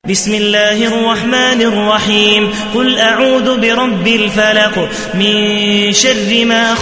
بسم الله الرحمن الرحيم قل أعوذ برب الفلق من شر ما